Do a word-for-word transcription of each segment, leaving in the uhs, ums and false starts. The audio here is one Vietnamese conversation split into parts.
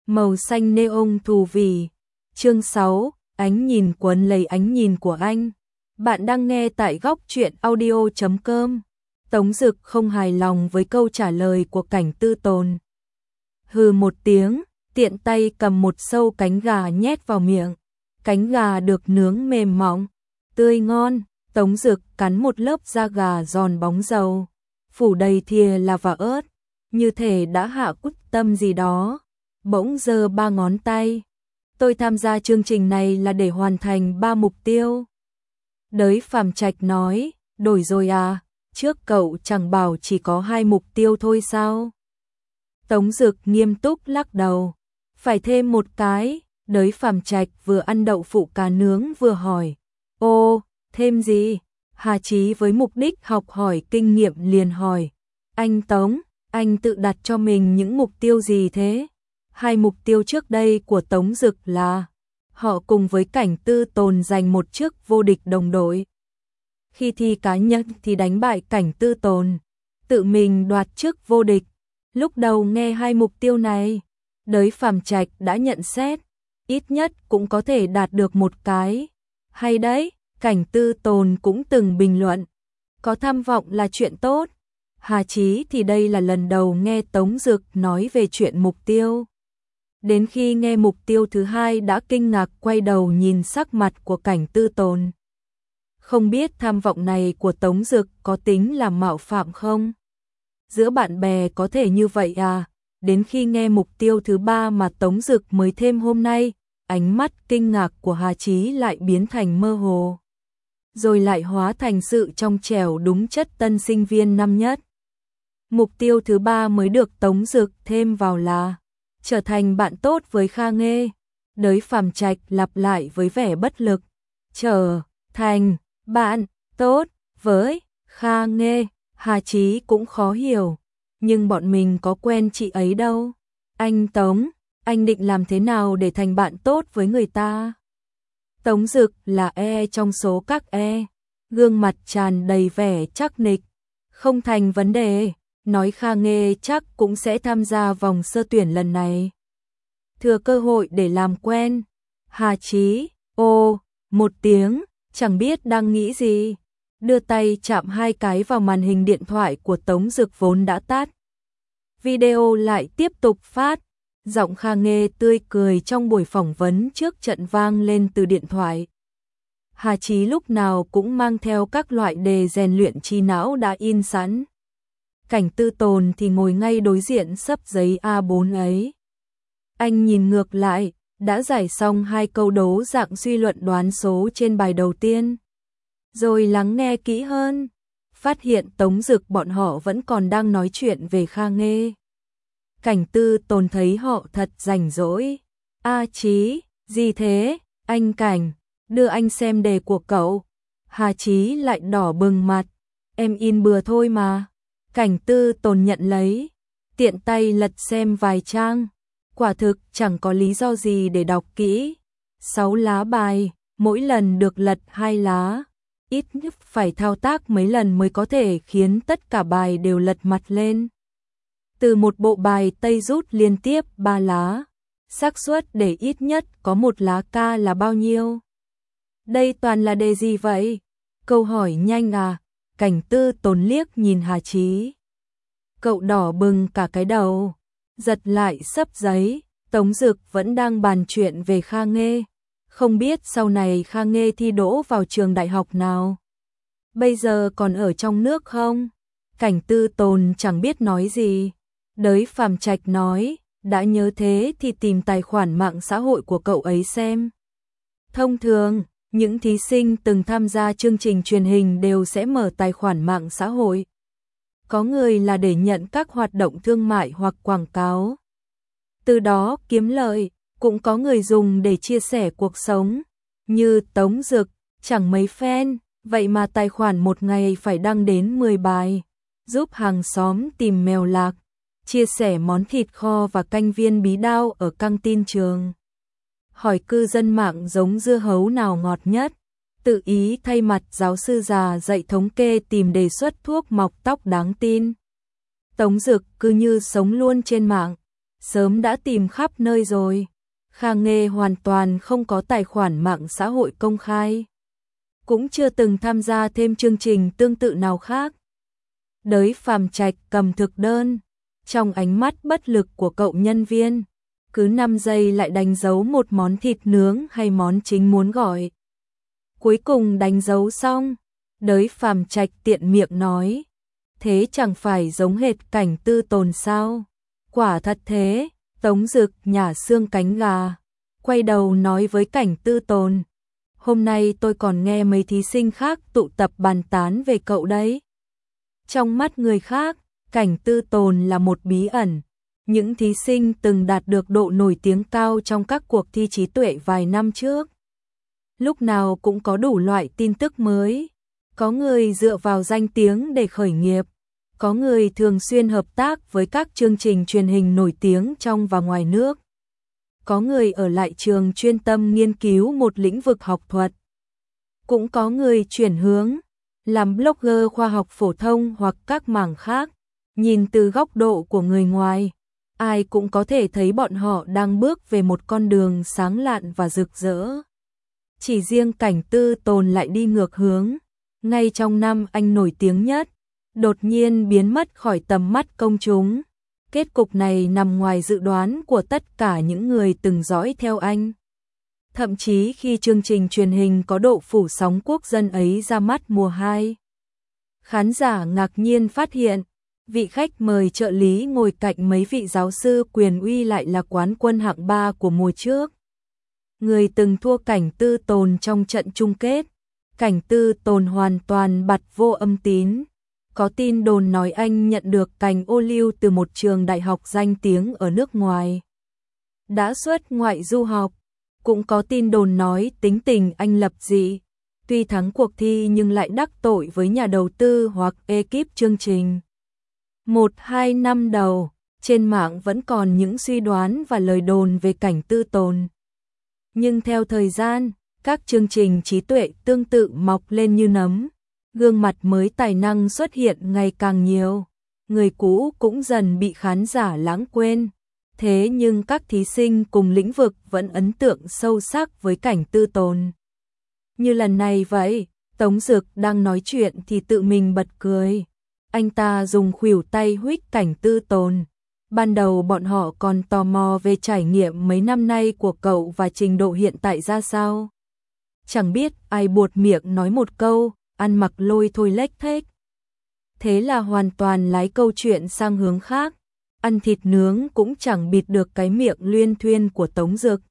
màu xanh neon thù vì. Chương sáu, ánh nhìn cuốn lấy ánh nhìn của anh. Bạn đang nghe tại góc truyện audio chấm com. Tống Dực không hài lòng với câu trả lời của Cảnh Tư Tồn. Hừ một tiếng, tiện tay cầm một sâu cánh gà nhét vào miệng. Cánh gà được nướng mềm mỏng, tươi ngon. Tống Dực cắn một lớp da gà giòn bóng dầu, phủ đầy thìa là và ớt, như thể đã hạ quyết tâm gì đó. Bỗng giơ ba ngón tay. Tôi tham gia chương trình này là để hoàn thành ba mục tiêu. Đới Phàm Trạch nói, đổi rồi à, trước cậu chẳng bảo chỉ có hai mục tiêu thôi sao? Tống Dực nghiêm túc lắc đầu, phải thêm một cái. Đới Phàm Trạch vừa ăn đậu phụ cá nướng vừa hỏi, ô, thêm gì? Hà Chí với mục đích học hỏi kinh nghiệm liền hỏi, anh Tống, anh tự đặt cho mình những mục tiêu gì thế? Hai mục tiêu trước đây của Tống Dực là, họ cùng với Cảnh Tư Tồn giành một chức vô địch đồng đội. Khi thi cá nhân thì đánh bại Cảnh Tư Tồn, tự mình đoạt chức vô địch. Lúc đầu nghe hai mục tiêu này, Đới Phàm Trạch đã nhận xét, ít nhất cũng có thể đạt được một cái. Hay đấy, Cảnh Tư Tồn cũng từng bình luận, có tham vọng là chuyện tốt. Hà Chí thì đây là lần đầu nghe Tống Dực nói về chuyện mục tiêu. Đến khi nghe mục tiêu thứ hai đã kinh ngạc quay đầu nhìn sắc mặt của Cảnh Tư Tồn. Không biết tham vọng này của Tống Dực có tính là mạo phạm không? Giữa bạn bè có thể như vậy à? Đến khi nghe mục tiêu thứ ba mà Tống Dực mới thêm hôm nay, ánh mắt kinh ngạc của Hà Chí lại biến thành mơ hồ, rồi lại hóa thành sự trong trẻo đúng chất tân sinh viên năm nhất. Mục tiêu thứ ba mới được Tống Dực thêm vào là trở thành bạn tốt với Kha Nghê. Đới Phàm Trạch lặp lại với vẻ bất lực, trở thành bạn tốt với Kha Nghê. Hà Chí cũng khó hiểu, nhưng bọn mình có quen chị ấy đâu. Anh Tống, anh định làm thế nào để thành bạn tốt với người ta? Tống Dực là E trong số các E, gương mặt tràn đầy vẻ chắc nịch. Không thành vấn đề, nói Kha Nghê chắc cũng sẽ tham gia vòng sơ tuyển lần này. Thừa cơ hội để làm quen. Hà Chí, ô, một tiếng, chẳng biết đang nghĩ gì. Đưa tay chạm hai cái vào màn hình điện thoại của Tống Dực vốn đã tắt. Video lại tiếp tục phát. Giọng Kha Nghê tươi cười trong buổi phỏng vấn trước trận vang lên từ điện thoại. Hà Chí lúc nào cũng mang theo các loại đề rèn luyện trí não đã in sẵn. Cảnh Tư Tồn thì ngồi ngay đối diện xấp giấy A bốn ấy. Anh nhìn ngược lại, đã giải xong hai câu đố dạng suy luận đoán số trên bài đầu tiên. Rồi lắng nghe kỹ hơn, phát hiện Tống Dực bọn họ vẫn còn đang nói chuyện về Kha Nghê. Cảnh Tư Tồn thấy họ thật rảnh rỗi. A Chí, gì thế? Anh Cảnh, đưa anh xem đề của cậu. Hà Chí lại đỏ bừng mặt. Em in bừa thôi mà. Cảnh Tư Tồn nhận lấy, tiện tay lật xem vài trang. Quả thực chẳng có lý do gì để đọc kỹ. Sáu lá bài, mỗi lần được lật hai lá. Ít nhất phải thao tác mấy lần mới có thể khiến tất cả bài đều lật mặt lên. Từ một bộ bài Tây rút liên tiếp ba lá, xác suất để ít nhất có một lá ca là bao nhiêu? Đây toàn là đề gì vậy? Câu hỏi nhanh à? Cảnh Tư Tồn liếc nhìn Hà Chí. Cậu đỏ bừng cả cái đầu, giật lại xấp giấy. Tống Dực vẫn đang bàn chuyện về Kha Nghê. Không biết sau này Kha Nghê thi đỗ vào trường đại học nào? Bây giờ còn ở trong nước không? Cảnh Tư Tồn chẳng biết nói gì. Đới Phàm Trạch nói, đã nhớ thế thì tìm tài khoản mạng xã hội của cậu ấy xem. Thông thường, những thí sinh từng tham gia chương trình truyền hình đều sẽ mở tài khoản mạng xã hội. Có người là để nhận các hoạt động thương mại hoặc quảng cáo, từ đó kiếm lợi, cũng có người dùng để chia sẻ cuộc sống. Như Tống Dực, chẳng mấy fan, vậy mà tài khoản một ngày phải đăng đến mười bài, giúp hàng xóm tìm mèo lạc, chia sẻ món thịt kho và canh viên bí đao ở căng tin trường. Hỏi cư dân mạng giống dưa hấu nào ngọt nhất, tự ý thay mặt giáo sư già dạy thống kê tìm đề xuất thuốc mọc tóc đáng tin. Tống Dực cứ như sống luôn trên mạng, sớm đã tìm khắp nơi rồi. Kha Nghê hoàn toàn không có tài khoản mạng xã hội công khai, cũng chưa từng tham gia thêm chương trình tương tự nào khác. Đới Phàm Trạch cầm thực đơn, trong ánh mắt bất lực của cậu nhân viên, cứ năm giây lại đánh dấu một món thịt nướng hay món chính muốn gọi. Cuối cùng đánh dấu xong, Đới Phàm Trạch tiện miệng nói, thế chẳng phải giống hệt Cảnh Tư Tồn sao? Quả thật thế. Tống Dực nhả xương cánh gà, quay đầu nói với Cảnh Tư Tồn, hôm nay tôi còn nghe mấy thí sinh khác tụ tập bàn tán về cậu đấy. Trong mắt người khác, Cảnh Tư Tồn là một bí ẩn. Những thí sinh từng đạt được độ nổi tiếng cao trong các cuộc thi trí tuệ vài năm trước. Lúc nào cũng có đủ loại tin tức mới. Có người dựa vào danh tiếng để khởi nghiệp. Có người thường xuyên hợp tác với các chương trình truyền hình nổi tiếng trong và ngoài nước. Có người ở lại trường chuyên tâm nghiên cứu một lĩnh vực học thuật. Cũng có người chuyển hướng, làm blogger khoa học phổ thông hoặc các mảng khác. Nhìn từ góc độ của người ngoài, ai cũng có thể thấy bọn họ đang bước về một con đường sáng lạn và rực rỡ. Chỉ riêng Cảnh Tư Tồn lại đi ngược hướng. Ngay trong năm anh nổi tiếng nhất, đột nhiên biến mất khỏi tầm mắt công chúng. Kết cục này nằm ngoài dự đoán của tất cả những người từng dõi theo anh. Thậm chí khi chương trình truyền hình có độ phủ sóng quốc dân ấy ra mắt mùa hai, khán giả ngạc nhiên phát hiện, vị khách mời trợ lý ngồi cạnh mấy vị giáo sư quyền uy lại là quán quân hạng ba của mùa trước. Người từng thua Cảnh Tư Tồn trong trận chung kết. Cảnh Tư Tồn hoàn toàn bặt vô âm tín. Có tin đồn nói anh nhận được cành ô liu từ một trường đại học danh tiếng ở nước ngoài, đã xuất ngoại du học. Cũng có tin đồn nói tính tình anh lập dị, tuy thắng cuộc thi nhưng lại đắc tội với nhà đầu tư hoặc ekip chương trình. Một hai năm đầu, trên mạng vẫn còn những suy đoán và lời đồn về Cảnh Tư Tồn. Nhưng theo thời gian, các chương trình trí tuệ tương tự mọc lên như nấm. Gương mặt mới tài năng xuất hiện ngày càng nhiều, người cũ cũng dần bị khán giả lãng quên. Thế nhưng các thí sinh cùng lĩnh vực vẫn ấn tượng sâu sắc với Cảnh Tư Tồn. Như lần này vậy, Tống Dực đang nói chuyện thì tự mình bật cười. Anh ta dùng khuỷu tay huých Cảnh Tư Tồn. Ban đầu bọn họ còn tò mò về trải nghiệm mấy năm nay của cậu và trình độ hiện tại ra sao. Chẳng biết ai buột miệng nói một câu, ăn mặc lôi thôi lếch thếch. Thế là hoàn toàn lái câu chuyện sang hướng khác. Ăn thịt nướng cũng chẳng bịt được cái miệng luyên thuyên của Tống Dực.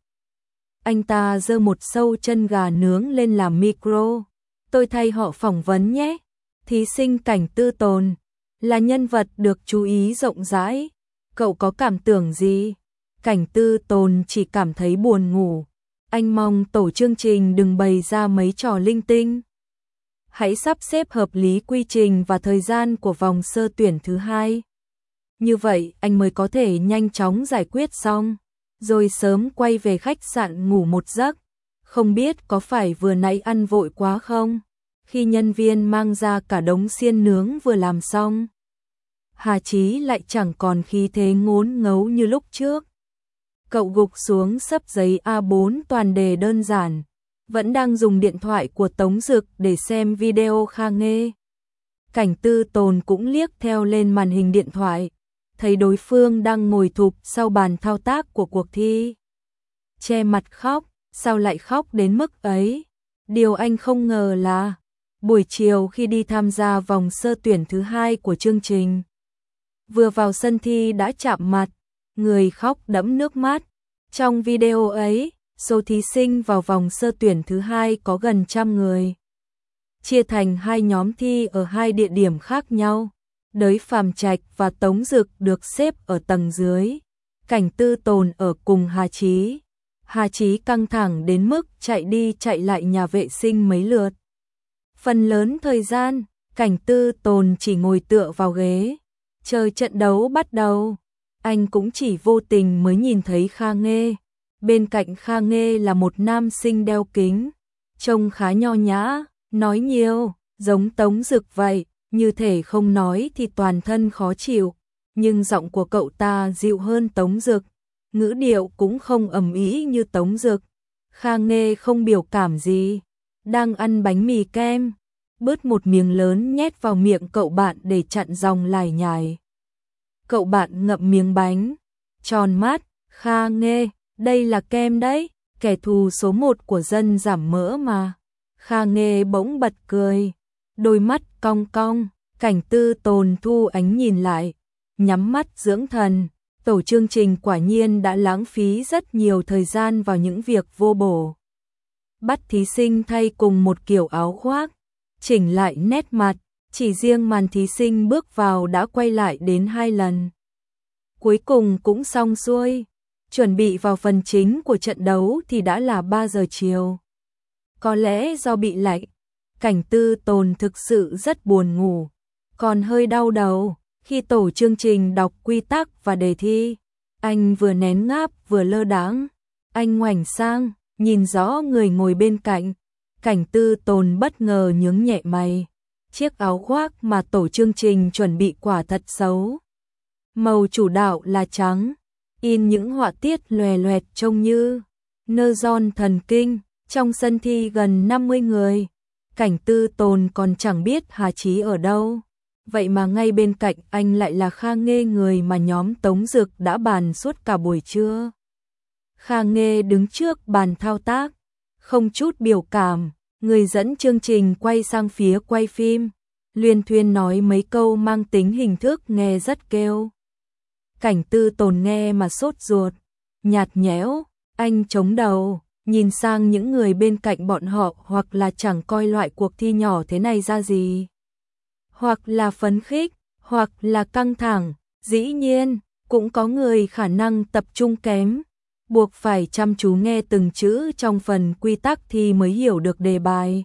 Anh ta giơ một sâu chân gà nướng lên làm micro. Tôi thay họ phỏng vấn nhé. Thí sinh Cảnh Tư Tồn là nhân vật được chú ý rộng rãi. Cậu có cảm tưởng gì? Cảnh Tư Tồn chỉ cảm thấy buồn ngủ. Anh mong tổ chương trình đừng bày ra mấy trò linh tinh. Hãy sắp xếp hợp lý quy trình và thời gian của vòng sơ tuyển thứ hai. Như vậy anh mới có thể nhanh chóng giải quyết xong, rồi sớm quay về khách sạn ngủ một giấc. Không biết có phải vừa nãy ăn vội quá không? Khi nhân viên mang ra cả đống xiên nướng vừa làm xong, Hà Chí lại chẳng còn khí thế ngốn ngấu như lúc trước. Cậu gục xuống xấp giấy A bốn toàn đề đơn giản, vẫn đang dùng điện thoại của Tống Dực để xem video Kha Nghê. Cảnh Tư Tồn cũng liếc theo lên màn hình điện thoại, thấy đối phương đang ngồi thụp sau bàn thao tác của cuộc thi. Che mặt khóc, sao lại khóc đến mức ấy? Điều anh không ngờ là, buổi chiều khi đi tham gia vòng sơ tuyển thứ hai của chương trình, vừa vào sân thi đã chạm mặt, người khóc đẫm nước mắt. Trong video ấy, số thí sinh vào vòng sơ tuyển thứ hai có gần trăm người. Chia thành hai nhóm thi ở hai địa điểm khác nhau. Đới Phàm Trạch và Tống Dực được xếp ở tầng dưới. Cảnh Tư Tồn ở cùng Hà Chí. Hà Chí căng thẳng đến mức chạy đi chạy lại nhà vệ sinh mấy lượt. Phần lớn thời gian, Cảnh Tư Tồn chỉ ngồi tựa vào ghế, chờ trận đấu bắt đầu. Anh cũng chỉ vô tình mới nhìn thấy Kha Nghê. Bên cạnh Kha Nghê là một nam sinh đeo kính, trông khá nho nhã, nói nhiều, giống Tống Dực vậy, như thể không nói thì toàn thân khó chịu. nhưng giọng của cậu ta dịu hơn Tống Dực, ngữ điệu cũng không ầm ĩ như Tống Dực. Kha Nghê không biểu cảm gì, đang ăn bánh mì kem, bứt một miếng lớn nhét vào miệng cậu bạn để chặn dòng lải nhải. Cậu bạn ngậm miếng bánh, tròn mắt, Kha Nghê, đây là kem đấy, kẻ thù số một của dân giảm mỡ mà. Kha Nghê bỗng bật cười, đôi mắt cong cong, Cảnh Tư Tồn thu ánh nhìn lại, nhắm mắt dưỡng thần. Tổ chương trình quả nhiên đã lãng phí rất nhiều thời gian vào những việc vô bổ. Bắt thí sinh thay cùng một kiểu áo khoác, chỉnh lại nét mặt, chỉ riêng màn thí sinh bước vào đã quay lại đến hai lần. Cuối cùng cũng xong xuôi, chuẩn bị vào phần chính của trận đấu thì đã là ba giờ chiều. Có lẽ do bị lạnh, Cảnh Tư Tồn thực sự rất buồn ngủ, còn hơi đau đầu. Khi tổ chương trình đọc quy tắc và đề thi, anh vừa nén ngáp vừa lơ đãng. Anh ngoảnh sang, nhìn rõ người ngồi bên cạnh. Cảnh Tư Tồn bất ngờ nhướng nhẹ mày. Chiếc áo khoác mà tổ chương trình chuẩn bị quả thật xấu. Màu chủ đạo là trắng, in những họa tiết loè loẹt trông như nơ giòn thần kinh. Trong sân thi gần năm mươi người, Cảnh Tư Tồn còn chẳng biết Hà Chí ở đâu. Vậy mà ngay bên cạnh anh lại là Kha Nghê, người mà nhóm Tống Dực đã bàn suốt cả buổi trưa. Kha Nghê đứng trước bàn thao tác, không chút biểu cảm, người dẫn chương trình quay sang phía quay phim, luyên thuyên nói mấy câu mang tính hình thức nghe rất kêu. Cảnh Tư Tồn nghe mà sốt ruột, nhạt nhẽo, anh chống đầu, nhìn sang những người bên cạnh bọn họ, hoặc là chẳng coi loại cuộc thi nhỏ thế này ra gì, hoặc là phấn khích, hoặc là căng thẳng. Dĩ nhiên, cũng có người khả năng tập trung kém, buộc phải chăm chú nghe từng chữ trong phần quy tắc thì mới hiểu được đề bài.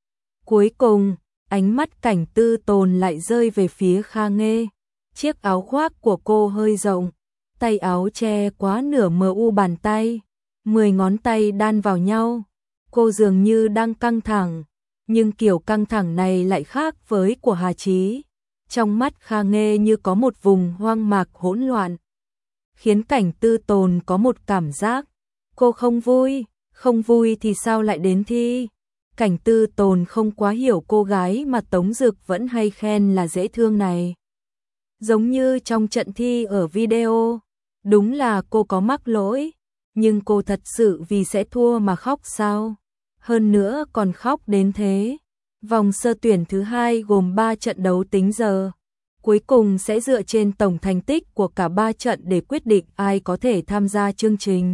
Cuối cùng, ánh mắt Cảnh Tư Tồn lại rơi về phía Kha Nghê. Chiếc áo khoác của cô hơi rộng, tay áo che quá nửa mờ u bàn tay, mười ngón tay đan vào nhau. Cô dường như đang căng thẳng, nhưng kiểu căng thẳng này lại khác với của Hà Chí. Trong mắt Kha Nghê như có một vùng hoang mạc hỗn loạn, khiến Cảnh Tư Tồn có một cảm giác cô không vui. Không vui thì sao lại đến thi? Cảnh Tư Tồn không quá hiểu cô gái mà Tống Dực vẫn hay khen là dễ thương này. Giống như trong trận thi ở video, đúng là cô có mắc lỗi, nhưng cô thật sự vì sẽ thua mà khóc sao? Hơn nữa còn khóc đến thế. Vòng sơ tuyển thứ hai gồm ba trận đấu tính giờ. Cuối cùng sẽ dựa trên tổng thành tích của cả ba trận để quyết định ai có thể tham gia chương trình.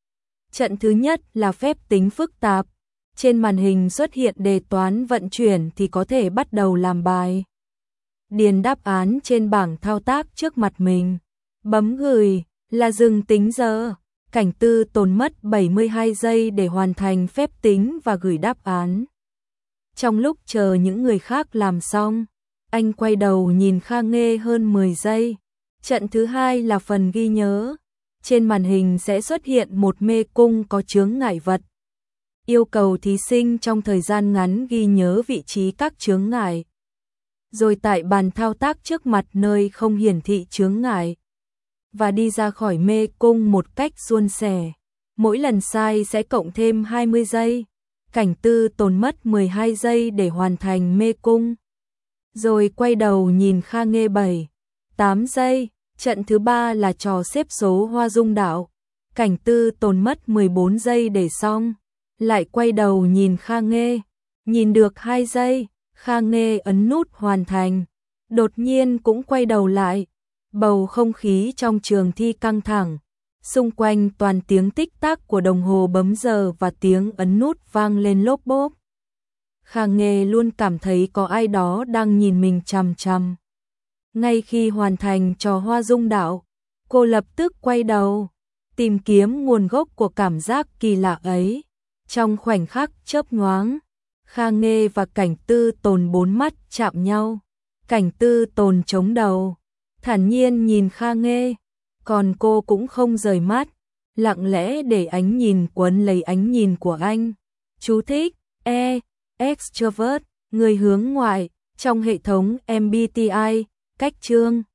Trận thứ nhất là phép tính phức tạp. Trên màn hình xuất hiện đề toán vận chuyển thì có thể bắt đầu làm bài. Điền đáp án trên bảng thao tác trước mặt mình. Bấm gửi là dừng tính giờ. Cảnh Tư Tồn mất bảy mươi hai giây để hoàn thành phép tính và gửi đáp án. Trong lúc chờ những người khác làm xong, anh quay đầu nhìn Kha Nghê hơn mười giây. Trận thứ hai là phần ghi nhớ. Trên màn hình sẽ xuất hiện một mê cung có chướng ngại vật. Yêu cầu thí sinh trong thời gian ngắn ghi nhớ vị trí các chướng ngại. Rồi tại bàn thao tác trước mặt nơi không hiển thị chướng ngại, và đi ra khỏi mê cung một cách suôn sẻ. Mỗi lần sai sẽ cộng thêm hai mươi giây. Cảnh Tư Tồn mất mười hai giây để hoàn thành mê cung. Rồi quay đầu nhìn Kha Nghê bảy, tám giây. Trận thứ ba là trò xếp số Hoa Dung Đạo. Cảnh Tư Tồn mất mười bốn giây để xong. Lại quay đầu nhìn Kha Nghê. Nhìn được hai giây, Kha Nghê ấn nút hoàn thành. Đột nhiên cũng quay đầu lại. Bầu không khí trong trường thi căng thẳng. Xung quanh toàn tiếng tích tắc của đồng hồ bấm giờ và tiếng ấn nút vang lên lốp bốp. Kha Nghê luôn cảm thấy có ai đó đang nhìn mình chằm chằm. Ngay khi hoàn thành trò Hoa Dung Đạo, cô lập tức quay đầu, tìm kiếm nguồn gốc của cảm giác kỳ lạ ấy. Trong khoảnh khắc chớp nhoáng, Kha Nghê và Cảnh Tư Tồn bốn mắt chạm nhau. Cảnh Tư Tồn chống đầu, thản nhiên nhìn Kha Nghê, còn cô cũng không rời mắt, lặng lẽ để ánh nhìn quấn lấy ánh nhìn của anh. Chú thích: E. Extrovert, người hướng ngoại, trong hệ thống em bê tê i, cách chương.